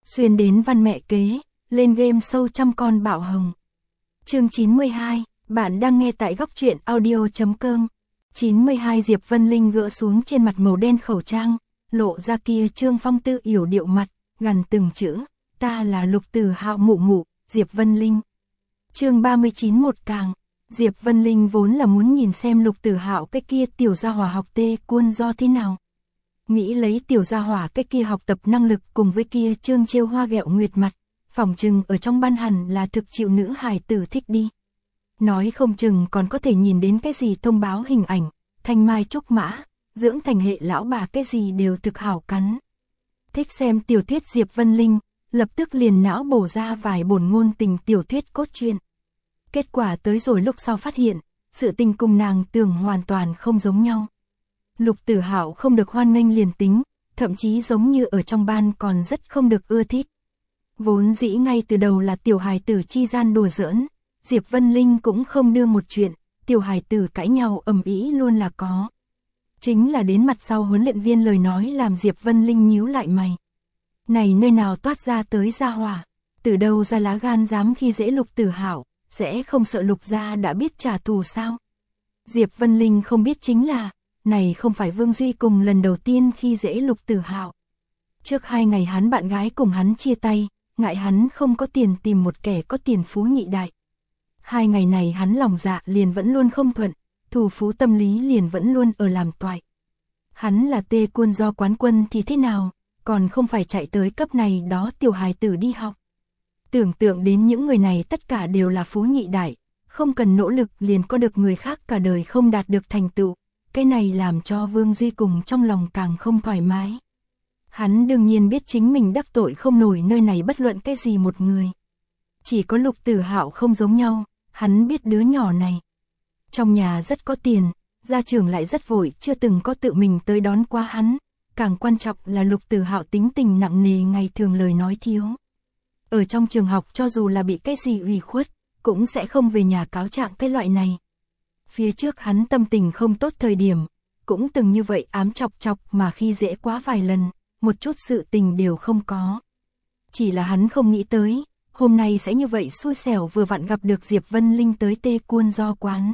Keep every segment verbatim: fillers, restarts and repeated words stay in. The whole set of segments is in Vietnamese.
Xuyên đến văn mẹ kế, lên game sâu trăm con bạo hồng. Chương chín mươi hai, bạn đang nghe tại góc truyện audio.com. chín mươi hai Diệp Vân Linh gỡ xuống trên mặt màu đen khẩu trang, lộ ra kia trương phong tư yểu điệu mặt, gần từng chữ, ta là Lục Tử Hạo mụ mụ, Diệp Vân Linh. Chương ba mươi chín một càng, Diệp Vân Linh vốn là muốn nhìn xem Lục Tử Hạo cái kia tiểu gia hỏa học tê quân do thế nào. Nghĩ lấy tiểu gia hỏa cái kia học tập năng lực cùng với kia trương trêu hoa ghẹo nguyệt mặt, phỏng chừng ở trong ban hẳn là thực chịu nữ hài tử thích đi. Nói không chừng còn có thể nhìn đến cái gì thông báo hình ảnh, thanh mai trúc mã, dưỡng thành hệ lão bà cái gì đều thực hảo cắn. Thích xem tiểu thuyết Diệp Vân Linh, lập tức liền não bổ ra vài bổn ngôn tình tiểu thuyết cốt truyện. Kết quả tới rồi lúc sau phát hiện, sự tình cùng nàng tưởng hoàn toàn không giống nhau. Lục Tử Hạo không được hoan nghênh liền tính, thậm chí giống như ở trong ban còn rất không được ưa thích. Vốn dĩ ngay từ đầu là tiểu hài tử chi gian đùa giỡn, Diệp Vân Linh cũng không đưa một chuyện, tiểu hài tử cãi nhau ầm ĩ luôn là có. Chính là đến mặt sau huấn luyện viên lời nói làm Diệp Vân Linh nhíu lại mày. Này nơi nào toát ra tới gia hỏa, từ đâu ra lá gan dám khi dễ Lục Tử Hạo, sẽ không sợ Lục gia đã biết trả thù sao? Diệp Vân Linh không biết chính là, này không phải Vương Duy cùng lần đầu tiên khi dễ Lục Tử Hạo. Trước hai ngày hắn bạn gái cùng hắn chia tay, ngại hắn không có tiền tìm một kẻ có tiền phú nhị đại. Hai ngày này hắn lòng dạ liền vẫn luôn không thuận, thù phú tâm lý liền vẫn luôn ở làm toại. Hắn là tê quân do quán quân thì thế nào, còn không phải chạy tới cấp này đó tiểu hài tử đi học. Tưởng tượng đến những người này tất cả đều là phú nhị đại, không cần nỗ lực liền có được người khác cả đời không đạt được thành tựu. Cái này làm cho Vương Duy cùng trong lòng càng không thoải mái. Hắn đương nhiên biết chính mình đắc tội không nổi nơi này bất luận cái gì một người. Chỉ có Lục Tử Hạo không giống nhau, hắn biết đứa nhỏ này. Trong nhà rất có tiền, gia trưởng lại rất vội, chưa từng có tự mình tới đón qua hắn. Càng quan trọng là Lục Tử Hạo tính tình nặng nề, ngày thường lời nói thiếu. Ở trong trường học cho dù là bị cái gì ủy khuất, cũng sẽ không về nhà cáo trạng cái loại này. Phía trước hắn tâm tình không tốt thời điểm, cũng từng như vậy ám chọc chọc mà khi dễ quá vài lần, một chút sự tình đều không có. Chỉ là hắn không nghĩ tới, hôm nay sẽ như vậy xui xẻo vừa vặn gặp được Diệp Vân Linh tới tê quân do quán.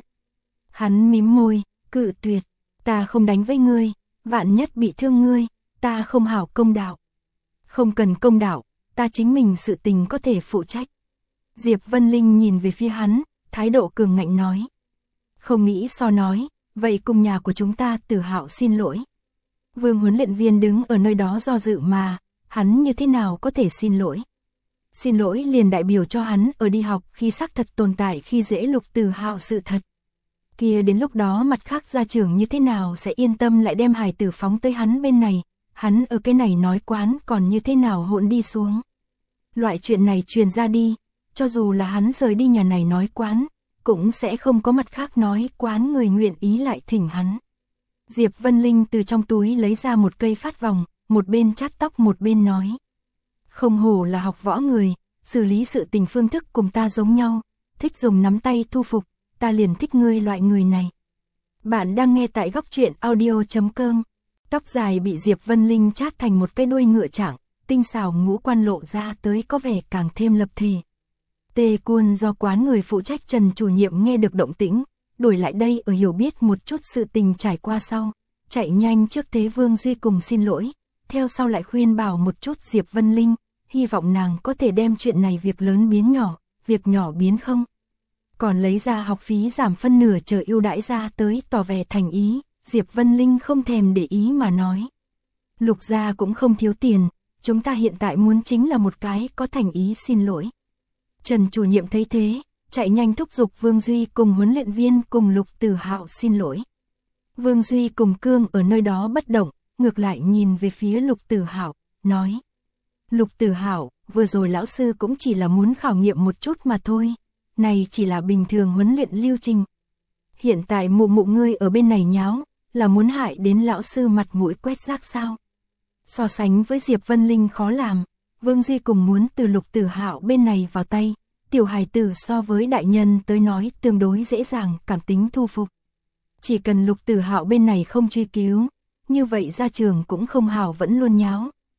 Hắn mím môi, cự tuyệt, ta không đánh với ngươi, vạn nhất bị thương ngươi, ta không hảo công đạo. Không cần công đạo, ta chính mình sự tình có thể phụ trách. Diệp Vân Linh nhìn về phía hắn, thái độ cường ngạnh nói. Không nghĩ so nói, vậy cùng nhà của chúng ta Tử Hạo xin lỗi. Vương huấn luyện viên đứng ở nơi đó do dự mà, hắn như thế nào có thể xin lỗi. Xin lỗi liền đại biểu cho hắn ở đi học khi xác thật tồn tại khi dễ Lục Tử Hạo sự thật. Kia đến lúc đó mặt khác gia trưởng như thế nào sẽ yên tâm lại đem hài tử phóng tới hắn bên này, hắn ở cái này nói quán còn như thế nào hỗn đi xuống. Loại chuyện này truyền ra đi, cho dù là hắn rời đi nhà này nói quán, cũng sẽ không có mặt khác nói quán người nguyện ý lại thỉnh hắn. Diệp Vân Linh từ trong túi lấy ra một cây phát vòng, một bên chát tóc một bên nói. Không hổ là học võ người, xử lý sự tình phương thức cùng ta giống nhau, thích dùng nắm tay thu phục, ta liền thích ngươi loại người này. Bạn đang nghe tại góc truyện audio.com. Tóc dài bị Diệp Vân Linh chát thành một cái đuôi ngựa trạng, tinh xảo ngũ quan lộ ra tới có vẻ càng thêm lập thể. Tê quân do quán người phụ trách Trần chủ nhiệm nghe được động tĩnh, đổi lại đây ở hiểu biết một chút sự tình trải qua sau, chạy nhanh trước thế Vương Duy cùng xin lỗi, theo sau lại khuyên bảo một chút Diệp Vân Linh, hy vọng nàng có thể đem chuyện này việc lớn biến nhỏ, việc nhỏ biến không. Còn lấy ra học phí giảm phân nửa chờ ưu đãi ra tới tỏ vẻ thành ý, Diệp Vân Linh không thèm để ý mà nói. Lục gia cũng không thiếu tiền, chúng ta hiện tại muốn chính là một cái có thành ý xin lỗi. Trần chủ nhiệm thấy thế, chạy nhanh thúc giục Vương Duy cùng huấn luyện viên cùng Lục Tử Hạo xin lỗi. Vương Duy cùng Cương ở nơi đó bất động, ngược lại nhìn về phía Lục Tử Hạo, nói. Lục Tử Hạo, vừa rồi lão sư cũng chỉ là muốn khảo nghiệm một chút mà thôi, này chỉ là bình thường huấn luyện lưu trình. Hiện tại mụ mụ ngươi ở bên này nháo, là muốn hại đến lão sư mặt mũi quét rác sao? So sánh với Diệp Vân Linh khó làm, Vương Duy cùng muốn từ Lục Tử Hạo bên này vào tay, tiểu hài tử so với đại nhân tới nói tương đối dễ dàng cảm tính thu phục. Chỉ cần Lục Tử Hạo bên này không truy cứu, như vậy gia trường cũng không hảo vẫn luôn nháo,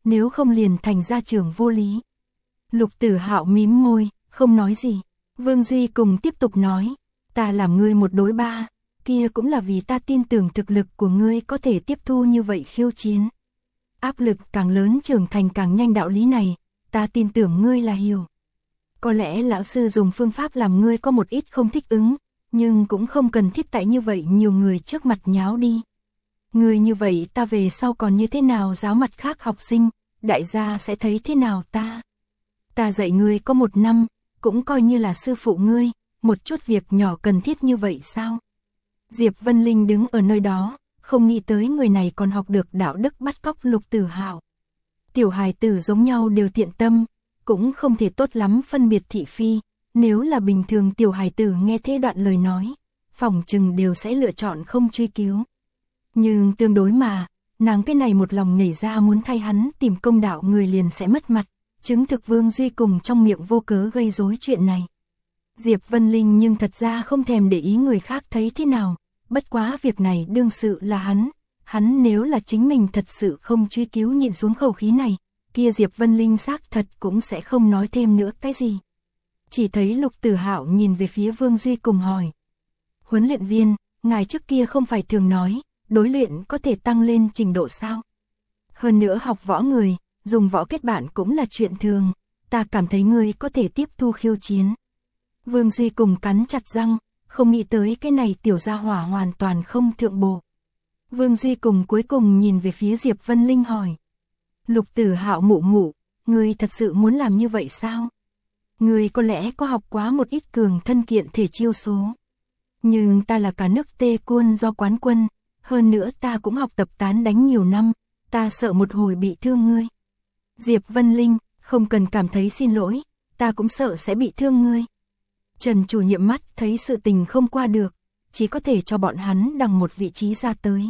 nếu không liền thành gia trưởng vô lý. Lục Tử Hạo mím môi, không nói gì. Vương Duy cùng tiếp tục nói, ta làm ngươi một đối ba, kia cũng là vì ta tin tưởng thực lực của ngươi có thể tiếp thu như vậy khiêu chiến. Áp lực càng lớn trưởng thành càng nhanh, đạo lý này, ta tin tưởng ngươi là hiểu. Có lẽ lão sư dùng phương pháp làm ngươi có một ít không thích ứng, nhưng cũng không cần thiết tại như vậy nhiều người trước mặt nháo đi. Ngươi như vậy ta về sau còn như thế nào giáo mặt khác học sinh, đại gia sẽ thấy thế nào ta. Ta dạy ngươi có một năm, cũng coi như là sư phụ ngươi, một chút việc nhỏ cần thiết như vậy sao? Diệp Vân Linh đứng ở nơi đó, không nghĩ tới người này còn học được đạo đức bắt cóc Lục Tử Hạo. Tiểu hài tử giống nhau đều thiện tâm, cũng không thể tốt lắm phân biệt thị phi, nếu là bình thường tiểu hài tử nghe thế đoạn lời nói, phỏng chừng đều sẽ lựa chọn không truy cứu. Nhưng tương đối mà, nàng cái này một lòng nhảy ra muốn thay hắn tìm công đạo người liền sẽ mất mặt, chứng thực Vương Duy cùng trong miệng vô cớ gây rối chuyện này. Diệp Vân Linh nhưng thật ra không thèm để ý người khác thấy thế nào, bất quá việc này đương sự là hắn, hắn nếu là chính mình thật sự không truy cứu nhịn xuống khẩu khí này, kia Diệp Vân Linh xác thật cũng sẽ không nói thêm nữa cái gì. Chỉ thấy Lục Tử Hạo nhìn về phía Vương Duy cùng hỏi. Huấn luyện viên, ngài trước kia không phải thường nói, đối luyện có thể tăng lên trình độ sao? Hơn nữa học võ người, dùng võ kết bạn cũng là chuyện thường, ta cảm thấy ngươi có thể tiếp thu khiêu chiến. Vương Duy cùng cắn chặt răng, không nghĩ tới cái này tiểu gia hỏa hoàn toàn không thượng bộ. Vương Duy cùng cuối cùng nhìn về phía Diệp Vân Linh hỏi. Lục Tử Hạo mụ mụ, ngươi thật sự muốn làm như vậy sao? Ngươi có lẽ có học quá một ít cường thân kiện thể chiêu số. Nhưng ta là cả nước tê quân do quán quân, hơn nữa ta cũng học tập tán đánh nhiều năm, ta sợ một hồi bị thương ngươi. Diệp Vân Linh, không cần cảm thấy xin lỗi, ta cũng sợ sẽ bị thương ngươi. Trần chủ nhiệm mắt thấy sự tình không qua được, chỉ có thể cho bọn hắn đằng một vị trí ra tới.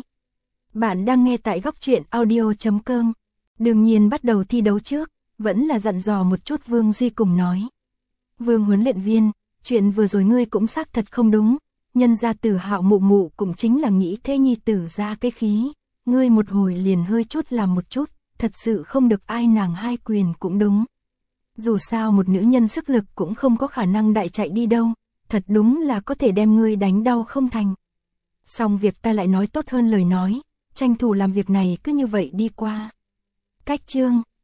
Bạn đang nghe tại góc truyện audio chấm com. Đương nhiên bắt đầu thi đấu trước, vẫn là dặn dò một chút Vương Duy cùng nói. Vương huấn luyện viên, chuyện vừa rồi ngươi cũng xác thật không đúng, nhân gia Tử Hạo mụ mụ cũng chính là nghĩ thế nhi tử ra cái khí, ngươi một hồi liền hơi chút làm một chút, thật sự không được ai nàng hai quyền cũng đúng. Dù sao một nữ nhân sức lực cũng không có khả năng đại chạy đi đâu, thật đúng là có thể đem ngươi đánh đau không thành. Xong việc ta lại nói tốt hơn lời nói, tranh thủ làm việc này cứ như vậy đi qua. Cách chương